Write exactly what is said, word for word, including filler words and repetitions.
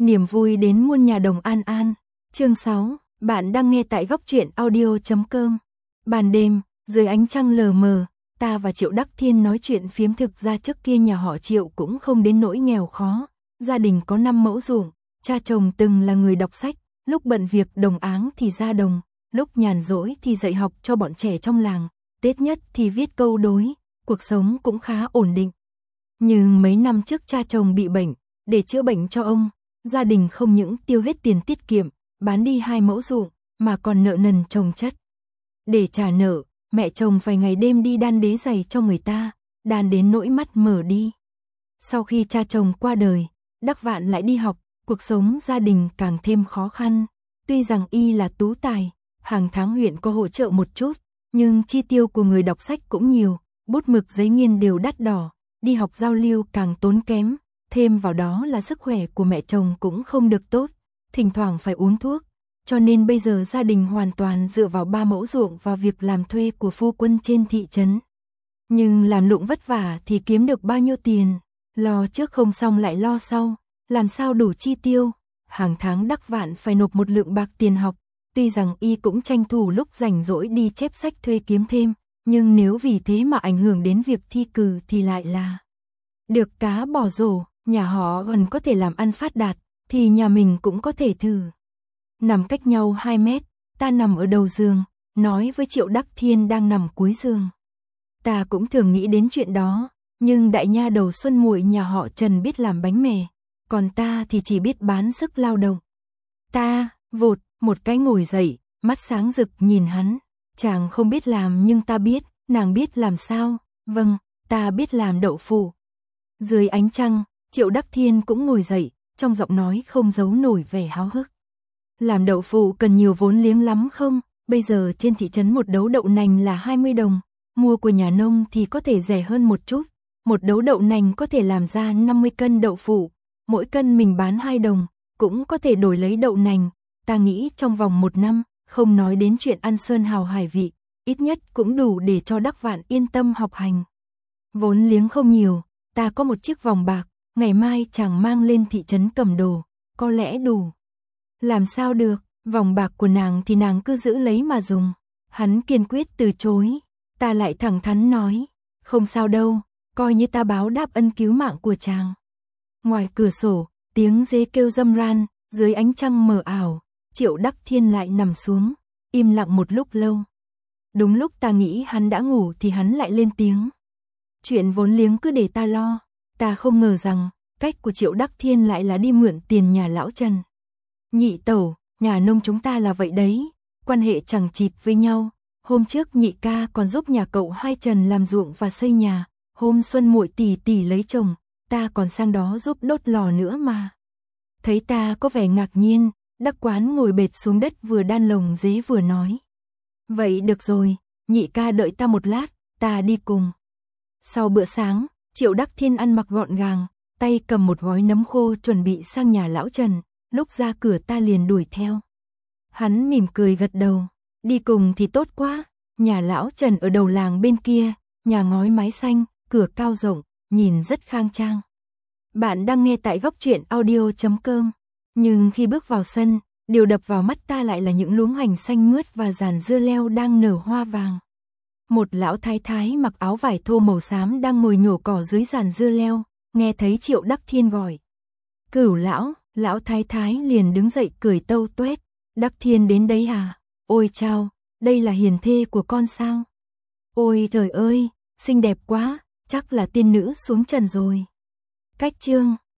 Niềm vui đến muôn nhà đồng an an. Chương sáu, bạn đang nghe tại góc truyện audio chấm com. Ban đêm, dưới ánh trăng lờ mờ, ta và Triệu Đắc Thiên nói chuyện phiếm. Thực ra trước kia nhà họ Triệu cũng không đến nỗi nghèo khó, gia đình có năm mẫu ruộng, cha chồng từng là người đọc sách, lúc bận việc đồng áng thì ra đồng, lúc nhàn rỗi thì dạy học cho bọn trẻ trong làng, Tết nhất thì viết câu đối, cuộc sống cũng khá ổn định. Nhưng mấy năm trước cha chồng bị bệnh, để chữa bệnh cho ông, gia đình không những tiêu hết tiền tiết kiệm, bán đi hai mẫu ruộng, mà còn nợ nần chồng chất. Để trả nợ, mẹ chồng phải ngày đêm đi đan đế giày cho người ta, đan đến nỗi mắt mở đi. Sau khi cha chồng qua đời, Đắc Vạn lại đi học, cuộc sống gia đình càng thêm khó khăn. Tuy rằng y là tú tài, hàng tháng huyện có hỗ trợ một chút, nhưng chi tiêu của người đọc sách cũng nhiều, bút mực giấy nghiên đều đắt đỏ, đi học giao lưu càng tốn kém, thêm vào đó là sức khỏe của mẹ chồng cũng không được tốt, thỉnh thoảng phải uống thuốc, cho nên bây giờ gia đình hoàn toàn dựa vào ba mẫu ruộng và việc làm thuê của phu quân trên thị trấn. Nhưng làm lụng vất vả thì kiếm được bao nhiêu tiền, lo trước không xong lại lo sau, làm sao đủ chi tiêu, hàng tháng Đắc Vạn phải nộp một lượng bạc tiền học, tuy rằng y cũng tranh thủ lúc rảnh rỗi đi chép sách thuê kiếm thêm, nhưng nếu vì thế mà ảnh hưởng đến việc thi cử thì lại là được cá bỏ rổ. Nhà họ gần có thể làm ăn phát đạt, thì nhà mình cũng có thể thử. Nằm cách nhau hai mét, ta nằm ở đầu giường, nói với Triệu Đắc Thiên đang nằm cuối giường. Ta cũng thường nghĩ đến chuyện đó, nhưng đại nha đầu Xuân muội nhà họ Trần biết làm bánh mè, còn ta thì chỉ biết bán sức lao động. Ta, vụt, một cái ngồi dậy, mắt sáng rực nhìn hắn. Chàng không biết làm nhưng ta biết, nàng biết làm sao, vâng, ta biết làm đậu phụ. Dưới ánh trăng, Triệu Đắc Thiên cũng ngồi dậy, trong giọng nói không giấu nổi vẻ háo hức. Làm đậu phụ cần nhiều vốn liếng lắm không? Bây giờ trên thị trấn một đấu đậu nành là hai mươi đồng, mua của nhà nông thì có thể rẻ hơn một chút. Một đấu đậu nành có thể làm ra năm mươi cân đậu phụ, mỗi cân mình bán hai đồng, cũng có thể đổi lấy đậu nành. Ta nghĩ trong vòng một năm, không nói đến chuyện ăn sơn hào hải vị, ít nhất cũng đủ để cho Đắc Vạn yên tâm học hành. Vốn liếng không nhiều, ta có một chiếc vòng bạc, ngày mai chàng mang lên thị trấn cầm đồ, có lẽ đủ. Làm sao được, vòng bạc của nàng thì nàng cứ giữ lấy mà dùng. Hắn kiên quyết từ chối, ta lại thẳng thắn nói, không sao đâu, coi như ta báo đáp ân cứu mạng của chàng. Ngoài cửa sổ, tiếng dế kêu râm ran, dưới ánh trăng mờ ảo, Triệu Đắc Thiên lại nằm xuống, im lặng một lúc lâu. Đúng lúc ta nghĩ hắn đã ngủ thì hắn lại lên tiếng. Chuyện vốn liếng cứ để ta lo. Ta không ngờ rằng, cách của Triệu Đắc Thiên lại là đi mượn tiền nhà lão Trần. Nhị tẩu, nhà nông chúng ta là vậy đấy, quan hệ chẳng chịt với nhau. Hôm trước nhị ca còn giúp nhà cậu hai Trần làm ruộng và xây nhà, hôm Xuân muội tỷ tỷ lấy chồng, ta còn sang đó giúp đốt lò nữa mà. Thấy ta có vẻ ngạc nhiên, Đắc Quán ngồi bệt xuống đất vừa đan lồng dế vừa nói. Vậy được rồi, nhị ca đợi ta một lát, ta đi cùng. Sau bữa sáng, Triệu Đắc Thiên ăn mặc gọn gàng, tay cầm một gói nấm khô chuẩn bị sang nhà lão Trần, lúc ra cửa ta liền đuổi theo. Hắn mỉm cười gật đầu, đi cùng thì tốt quá, nhà lão Trần ở đầu làng bên kia, nhà ngói mái xanh, cửa cao rộng, nhìn rất khang trang. Bạn đang nghe tại góc truyện audio chấm com, nhưng khi bước vào sân, điều đập vào mắt ta lại là những luống hành xanh mướt và giàn dưa leo đang nở hoa vàng. Một lão thái thái mặc áo vải thô màu xám đang ngồi nhổ cỏ dưới giàn dưa leo, nghe thấy Triệu Đắc Thiên gọi. Cửu lão, lão thái thái liền đứng dậy cười tâu tuét. Đắc Thiên đến đấy à? Ôi chao, đây là hiền thê của con sao? Ôi trời ơi, xinh đẹp quá, chắc là tiên nữ xuống trần rồi. Cách chương